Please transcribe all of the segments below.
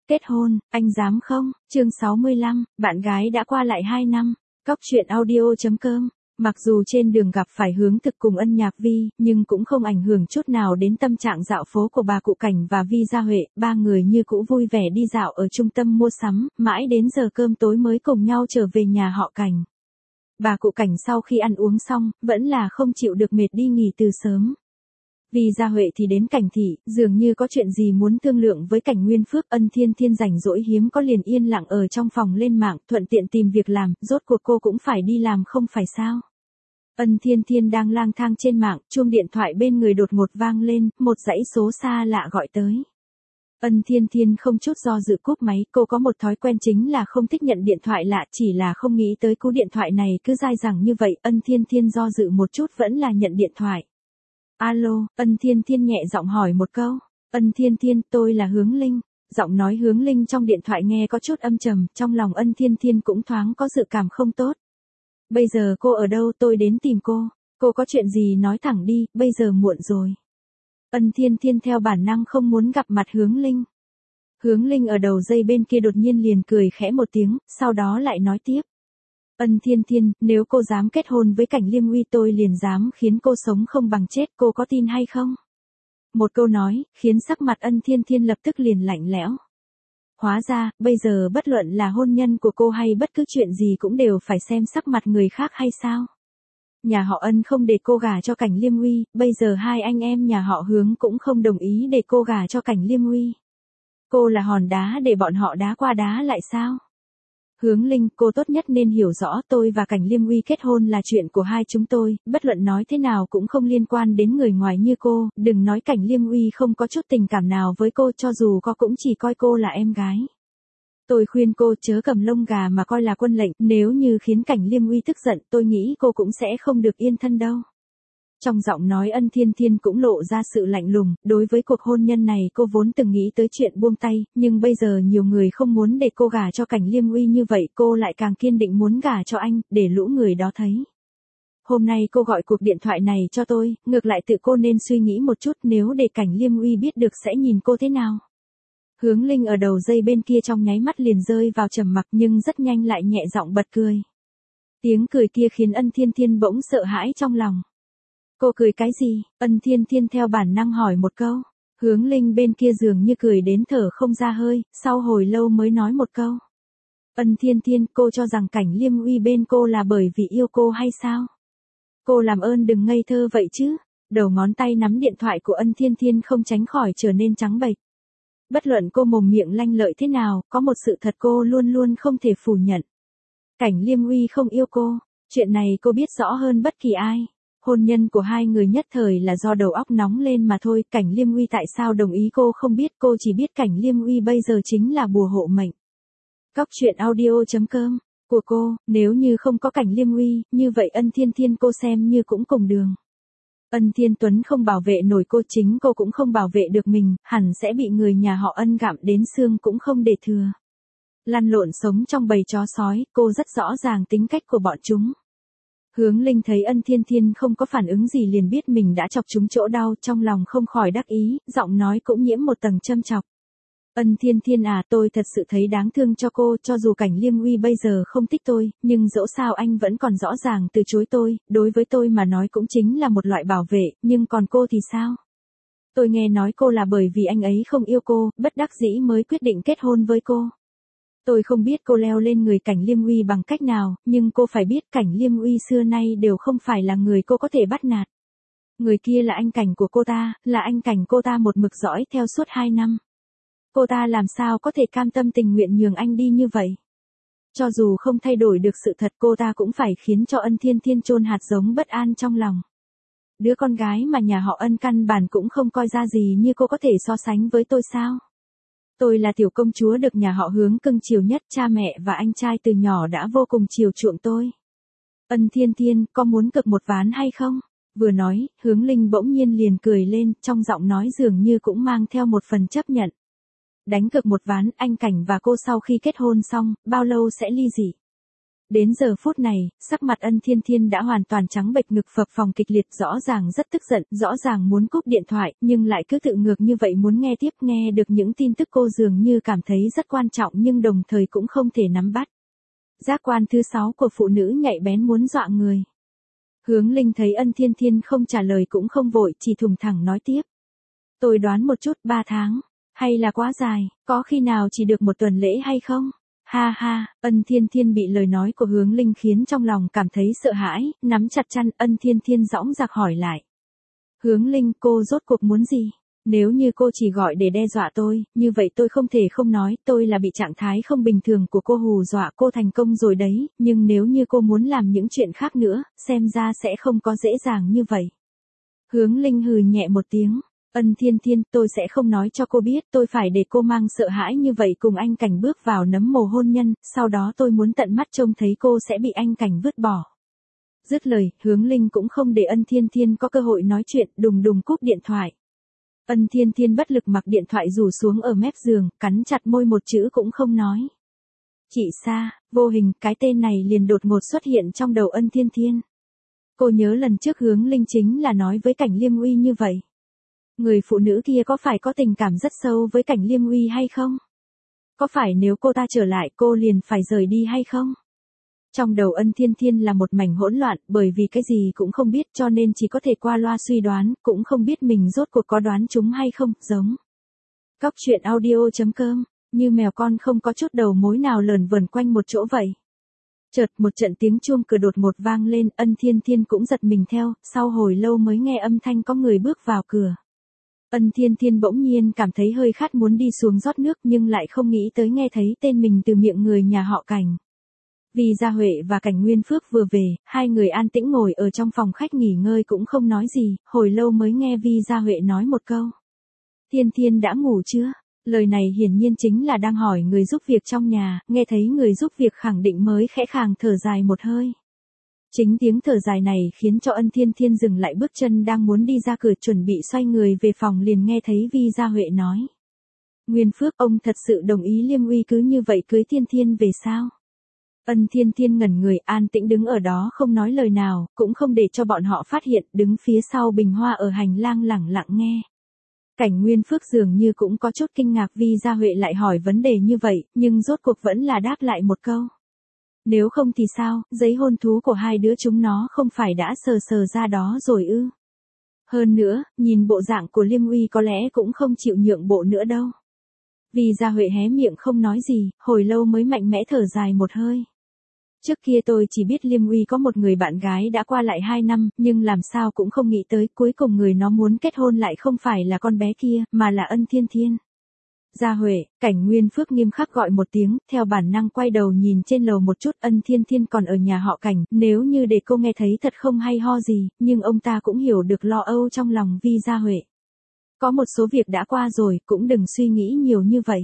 Kết hôn, anh dám không? Chương 65, bạn gái đã qua lại 2 năm. Cóc truyện audio.com. Mặc dù trên đường gặp phải hướng thực cùng Ân Nhạc Vi, nhưng cũng không ảnh hưởng chút nào đến tâm trạng dạo phố của bà cụ Cảnh và Vi Gia Huệ, ba người như cũ vui vẻ đi dạo ở trung tâm mua sắm, mãi đến giờ cơm tối mới cùng nhau trở về nhà họ Cảnh. Bà cụ Cảnh sau khi ăn uống xong, vẫn là không chịu được mệt đi nghỉ từ sớm. Vi Gia Huệ thì đến Cảnh thị, dường như có chuyện gì muốn thương lượng với Cảnh Nguyên Phước. Ân Thiên Thiên rảnh rỗi hiếm có liền yên lặng ở trong phòng lên mạng, thuận tiện tìm việc làm, rốt cuộc cô cũng phải đi làm không phải sao. Ân Thiên Thiên đang lang thang trên mạng, chuông điện thoại bên người đột ngột vang lên, một dãy số xa lạ gọi tới. Ân Thiên Thiên không chút do dự cúp máy, cô có một thói quen chính là không thích nhận điện thoại lạ, chỉ là không nghĩ tới cú điện thoại này cứ dai dẳng như vậy. Ân Thiên Thiên do dự một chút vẫn là nhận điện thoại. Alo, Ân Thiên Thiên nhẹ giọng hỏi một câu. Ân Thiên Thiên, tôi là Hướng Linh. Giọng nói Hướng Linh trong điện thoại nghe có chút âm trầm, trong lòng Ân Thiên Thiên cũng thoáng có dự cảm không tốt. Bây giờ cô ở đâu, tôi đến tìm cô. Cô có chuyện gì nói thẳng đi, bây giờ muộn rồi. Ân Thiên Thiên theo bản năng không muốn gặp mặt Hướng Linh. Hướng Linh ở đầu dây bên kia đột nhiên liền cười khẽ một tiếng, sau đó lại nói tiếp. Ân Thiên Thiên, nếu cô dám kết hôn với Cảnh Liêm Uy tôi liền dám khiến cô sống không bằng chết, cô có tin hay không? Một câu nói, khiến sắc mặt Ân Thiên Thiên lập tức liền lạnh lẽo. Hóa ra, bây giờ bất luận là hôn nhân của cô hay bất cứ chuyện gì cũng đều phải xem sắc mặt người khác hay sao? Nhà họ Ân không để cô gả cho Cảnh Liêm Uy, bây giờ hai anh em nhà họ Hướng cũng không đồng ý để cô gả cho Cảnh Liêm Uy. Cô là hòn đá để bọn họ đá qua đá lại sao? Hướng Linh, cô tốt nhất nên hiểu rõ tôi và Cảnh Liêm Uy kết hôn là chuyện của hai chúng tôi, bất luận nói thế nào cũng không liên quan đến người ngoài như cô, đừng nói Cảnh Liêm Uy không có chút tình cảm nào với cô, cho dù có cũng chỉ coi cô là em gái. Tôi khuyên cô chớ cầm lông gà mà coi là quân lệnh, nếu như khiến Cảnh Liêm Uy tức giận tôi nghĩ cô cũng sẽ không được yên thân đâu. Trong giọng nói Ân Thiên Thiên cũng lộ ra sự lạnh lùng, đối với cuộc hôn nhân này cô vốn từng nghĩ tới chuyện buông tay, nhưng bây giờ nhiều người không muốn để cô gả cho Cảnh Liêm Uy như vậy, cô lại càng kiên định muốn gả cho anh, để lũ người đó thấy. Hôm nay cô gọi cuộc điện thoại này cho tôi, ngược lại tự cô nên suy nghĩ một chút, nếu để Cảnh Liêm Uy biết được sẽ nhìn cô thế nào. Hướng Linh ở đầu dây bên kia trong nháy mắt liền rơi vào trầm mặc nhưng rất nhanh lại nhẹ giọng bật cười. Tiếng cười kia khiến Ân Thiên Thiên bỗng sợ hãi trong lòng. Cô cười cái gì? Ân Thiên Thiên theo bản năng hỏi một câu. Hướng Linh bên kia dường như cười đến thở không ra hơi, sau hồi lâu mới nói một câu. Ân Thiên Thiên, cô cho rằng Cảnh Liêm Uy bên cô là bởi vì yêu cô hay sao? Cô làm ơn đừng ngây thơ vậy chứ. Đầu ngón tay nắm điện thoại của Ân Thiên Thiên không tránh khỏi trở nên trắng bệch. Bất luận cô mồm miệng lanh lợi thế nào, có một sự thật cô luôn luôn không thể phủ nhận. Cảnh Liêm Uy không yêu cô, chuyện này cô biết rõ hơn bất kỳ ai. Hôn nhân của hai người nhất thời là do đầu óc nóng lên mà thôi, Cảnh Liêm Uy tại sao đồng ý cô không biết, cô chỉ biết Cảnh Liêm Uy bây giờ chính là bùa hộ mệnh. Cóc truyện audio.com, của cô, nếu như không có Cảnh Liêm Uy, như vậy Ân Thiên Thiên cô xem như cũng cùng đường. Ân Thiên Tuấn không bảo vệ nổi cô, chính cô cũng không bảo vệ được mình, hẳn sẽ bị người nhà họ Ân gặm đến xương cũng không để thừa. Lăn lộn sống trong bầy chó sói, cô rất rõ ràng tính cách của bọn chúng. Hướng Linh thấy Ân Thiên Thiên không có phản ứng gì liền biết mình đã chọc chúng chỗ đau, trong lòng không khỏi đắc ý, giọng nói cũng nhiễm một tầng châm chọc. Ân Thiên Thiên à, tôi thật sự thấy đáng thương cho cô, cho dù Cảnh Liêm Uy bây giờ không thích tôi, nhưng dẫu sao anh vẫn còn rõ ràng từ chối tôi, đối với tôi mà nói cũng chính là một loại bảo vệ, nhưng còn cô thì sao? Tôi nghe nói cô là bởi vì anh ấy không yêu cô, bất đắc dĩ mới quyết định kết hôn với cô. Tôi không biết cô leo lên người Cảnh Liêm Uy bằng cách nào, nhưng cô phải biết Cảnh Liêm Uy xưa nay đều không phải là người cô có thể bắt nạt. Người kia là anh Cảnh của cô ta, là anh Cảnh cô ta một mực dõi theo suốt 2 năm. Cô ta làm sao có thể cam tâm tình nguyện nhường anh đi như vậy? Cho dù không thay đổi được sự thật cô ta cũng phải khiến cho Ân Thiên Thiên chôn hạt giống bất an trong lòng. Đứa con gái mà nhà họ Ân căn bản cũng không coi ra gì như cô có thể so sánh với tôi sao? Tôi là tiểu công chúa được nhà họ Hướng cưng chiều nhất, cha mẹ và anh trai từ nhỏ đã vô cùng chiều chuộng tôi. Ân Thiên Thiên, có muốn cược một ván hay không? Vừa nói, Hướng Linh bỗng nhiên liền cười lên, trong giọng nói dường như cũng mang theo một phần chấp nhận. Đánh cược một ván, anh Cảnh và cô sau khi kết hôn xong, bao lâu sẽ ly dị? Đến giờ phút này, sắc mặt Ân Thiên Thiên đã hoàn toàn trắng bệch, ngực phập phồng kịch liệt, rõ ràng rất tức giận, rõ ràng muốn cúp điện thoại, nhưng lại cứ tự ngược như vậy muốn nghe tiếp. Nghe được những tin tức cô dường như cảm thấy rất quan trọng nhưng đồng thời cũng không thể nắm bắt. Giác quan thứ 6 của phụ nữ nhạy bén muốn dọa người. Hướng Linh thấy Ân Thiên Thiên không trả lời cũng không vội, chỉ thùng thẳng nói tiếp. Tôi đoán một chút, 3 tháng, hay là quá dài, có khi nào chỉ được 1 tuần lễ hay không? Ha ha, Ân Thiên Thiên bị lời nói của Hướng Linh khiến trong lòng cảm thấy sợ hãi, nắm chặt chăn. Ân Thiên Thiên dõng dạc hỏi lại. Hướng Linh, cô rốt cuộc muốn gì? Nếu như cô chỉ gọi để đe dọa tôi, như vậy tôi không thể không nói, tôi là bị trạng thái không bình thường của cô hù dọa cô thành công rồi đấy, nhưng nếu như cô muốn làm những chuyện khác nữa, xem ra sẽ không có dễ dàng như vậy. Hướng Linh hừ nhẹ một tiếng. Ân Thiên Thiên, tôi sẽ không nói cho cô biết, tôi phải để cô mang sợ hãi như vậy cùng anh Cảnh bước vào nấm mồ hôn nhân, sau đó tôi muốn tận mắt trông thấy cô sẽ bị anh Cảnh vứt bỏ. Dứt lời, Hướng Linh cũng không để Ân Thiên Thiên có cơ hội nói chuyện, đùng đùng cúp điện thoại. Ân Thiên Thiên bất lực mặc điện thoại rủ xuống ở mép giường, cắn chặt môi, một chữ cũng không nói. Chị Sa, vô hình, cái tên này liền đột ngột xuất hiện trong đầu Ân Thiên Thiên. Cô nhớ lần trước Hướng Linh chính là nói với Cảnh Liêm Uy như vậy. Người phụ nữ kia có phải có tình cảm rất sâu với Cảnh Liêm Uy hay không? Có phải nếu cô ta trở lại cô liền phải rời đi hay không? Trong đầu Ân Thiên Thiên là một mảnh hỗn loạn, bởi vì cái gì cũng không biết cho nên chỉ có thể qua loa suy đoán, cũng không biết mình rốt cuộc có đoán trúng hay không, giống. Cóc truyện audio.com, như mèo con không có chút đầu mối nào lờn vờn quanh một chỗ vậy. Chợt một trận tiếng chuông cửa đột ngột vang lên, Ân Thiên Thiên cũng giật mình theo, sau hồi lâu mới nghe âm thanh có người bước vào cửa. Ân Thiên Thiên bỗng nhiên cảm thấy hơi khát muốn đi xuống rót nước nhưng lại không nghĩ tới nghe thấy tên mình từ miệng người nhà họ Cảnh. Vì Gia Huệ và Cảnh Nguyên Phước vừa về, hai người an tĩnh ngồi ở trong phòng khách nghỉ ngơi cũng không nói gì, hồi lâu mới nghe Vi Gia Huệ nói một câu. Thiên Thiên đã ngủ chưa? Lời này hiển nhiên chính là đang hỏi người giúp việc trong nhà, nghe thấy người giúp việc khẳng định mới khẽ khàng thở dài một hơi. Chính tiếng thở dài này khiến cho Ân Thiên Thiên dừng lại bước chân đang muốn đi ra cửa chuẩn bị xoay người về phòng liền nghe thấy Vi Gia Huệ nói. Nguyên Phước, ông thật sự đồng ý Liêm Uy cứ như vậy cưới Thiên Thiên về sao? Ân Thiên Thiên ngẩn người, an tĩnh đứng ở đó không nói lời nào, cũng không để cho bọn họ phát hiện, đứng phía sau bình hoa ở hành lang lẳng lặng nghe. Cảnh Nguyên Phước dường như cũng có chút kinh ngạc Vi Gia Huệ lại hỏi vấn đề như vậy, nhưng rốt cuộc vẫn là đáp lại một câu. Nếu không thì sao, giấy hôn thú của hai đứa chúng nó không phải đã sờ sờ ra đó rồi ư? Hơn nữa, nhìn bộ dạng của Liêm Uy có lẽ cũng không chịu nhượng bộ nữa đâu. Vi Gia Huệ hé miệng không nói gì, hồi lâu mới mạnh mẽ thở dài một hơi. Trước kia tôi chỉ biết Liêm Uy có một người bạn gái đã qua lại 2 năm, nhưng làm sao cũng không nghĩ tới cuối cùng người nó muốn kết hôn lại không phải là con bé kia, mà là Ân Thiên Thiên. Gia Huệ, Cảnh Nguyên Phước nghiêm khắc gọi một tiếng, theo bản năng quay đầu nhìn trên lầu một chút. Ân Thiên Thiên còn ở nhà họ Cảnh, nếu như để cô nghe thấy thật không hay ho gì, nhưng ông ta cũng hiểu được lo âu trong lòng Vi Gia Huệ. Có một số việc đã qua rồi, cũng đừng suy nghĩ nhiều như vậy.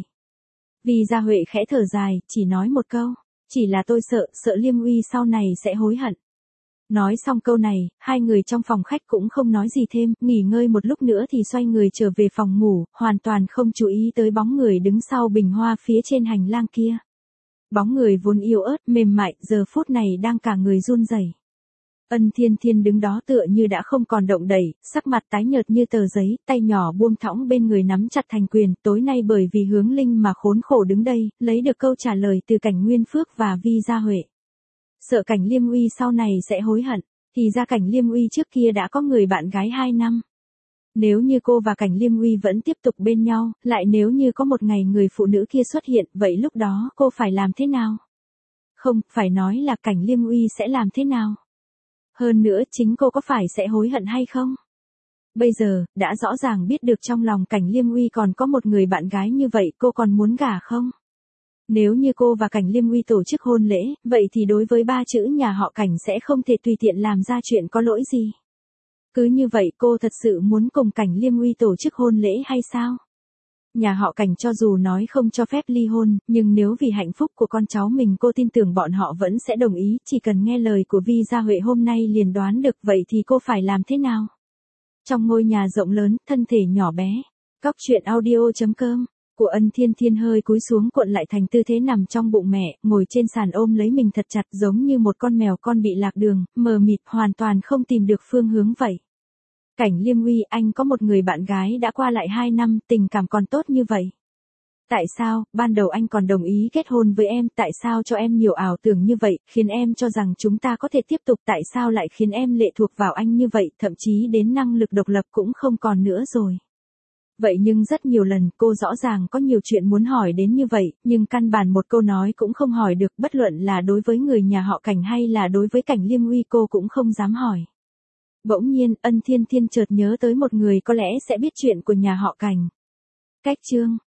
Vi Gia Huệ khẽ thở dài, chỉ nói một câu, chỉ là tôi sợ Liêm Uy sau này sẽ hối hận. Nói xong câu này, hai người trong phòng khách cũng không nói gì thêm, nghỉ ngơi một lúc nữa thì xoay người trở về phòng ngủ, hoàn toàn không chú ý tới bóng người đứng sau bình hoa phía trên hành lang kia. Bóng người vốn yếu ớt, mềm mại, giờ phút này đang cả người run rẩy. Ân Thiên Thiên đứng đó tựa như đã không còn động đậy, sắc mặt tái nhợt như tờ giấy, tay nhỏ buông thõng bên người nắm chặt thành quyền, tối nay bởi vì Hướng Linh mà khốn khổ đứng đây, lấy được câu trả lời từ Cảnh Nguyên Phước và Vi Gia Huệ. Sợ Cảnh Liêm Uy sau này sẽ hối hận, thì ra Cảnh Liêm Uy trước kia đã có người bạn gái 2 năm. Nếu như cô và Cảnh Liêm Uy vẫn tiếp tục bên nhau, lại nếu như có một ngày người phụ nữ kia xuất hiện, vậy lúc đó cô phải làm thế nào? Không, phải nói là Cảnh Liêm Uy sẽ làm thế nào? Hơn nữa chính cô có phải sẽ hối hận hay không? Bây giờ, đã rõ ràng biết được trong lòng Cảnh Liêm Uy còn có một người bạn gái như vậy, cô còn muốn gả không? Nếu như cô và Cảnh Liêm Uy tổ chức hôn lễ, vậy thì đối với 3 chữ nhà họ Cảnh sẽ không thể tùy tiện làm ra chuyện có lỗi gì. Cứ như vậy cô thật sự muốn cùng Cảnh Liêm Uy tổ chức hôn lễ hay sao? Nhà họ Cảnh cho dù nói không cho phép ly hôn, nhưng nếu vì hạnh phúc của con cháu mình cô tin tưởng bọn họ vẫn sẽ đồng ý, chỉ cần nghe lời của Vi Gia Huệ hôm nay liền đoán được vậy thì cô phải làm thế nào? Trong ngôi nhà rộng lớn, thân thể nhỏ bé. Cóc truyện audio.com Của Ân Thiên Thiên hơi cúi xuống cuộn lại thành tư thế nằm trong bụng mẹ, ngồi trên sàn ôm lấy mình thật chặt giống như một con mèo con bị lạc đường, mờ mịt hoàn toàn không tìm được phương hướng vậy. Cảnh Liêm Uy, anh có một người bạn gái đã qua lại 2 năm, tình cảm còn tốt như vậy. Tại sao, ban đầu anh còn đồng ý kết hôn với em, tại sao cho em nhiều ảo tưởng như vậy, khiến em cho rằng chúng ta có thể tiếp tục, tại sao lại khiến em lệ thuộc vào anh như vậy, thậm chí đến năng lực độc lập cũng không còn nữa rồi. Vậy nhưng rất nhiều lần cô rõ ràng có nhiều chuyện muốn hỏi đến như vậy, nhưng căn bản một câu nói cũng không hỏi được, bất luận là đối với người nhà họ Cảnh hay là đối với Cảnh Liêm Uy cô cũng không dám hỏi. Bỗng nhiên, Ân Thiên Thiên chợt nhớ tới một người có lẽ sẽ biết chuyện của nhà họ Cảnh. Cách chương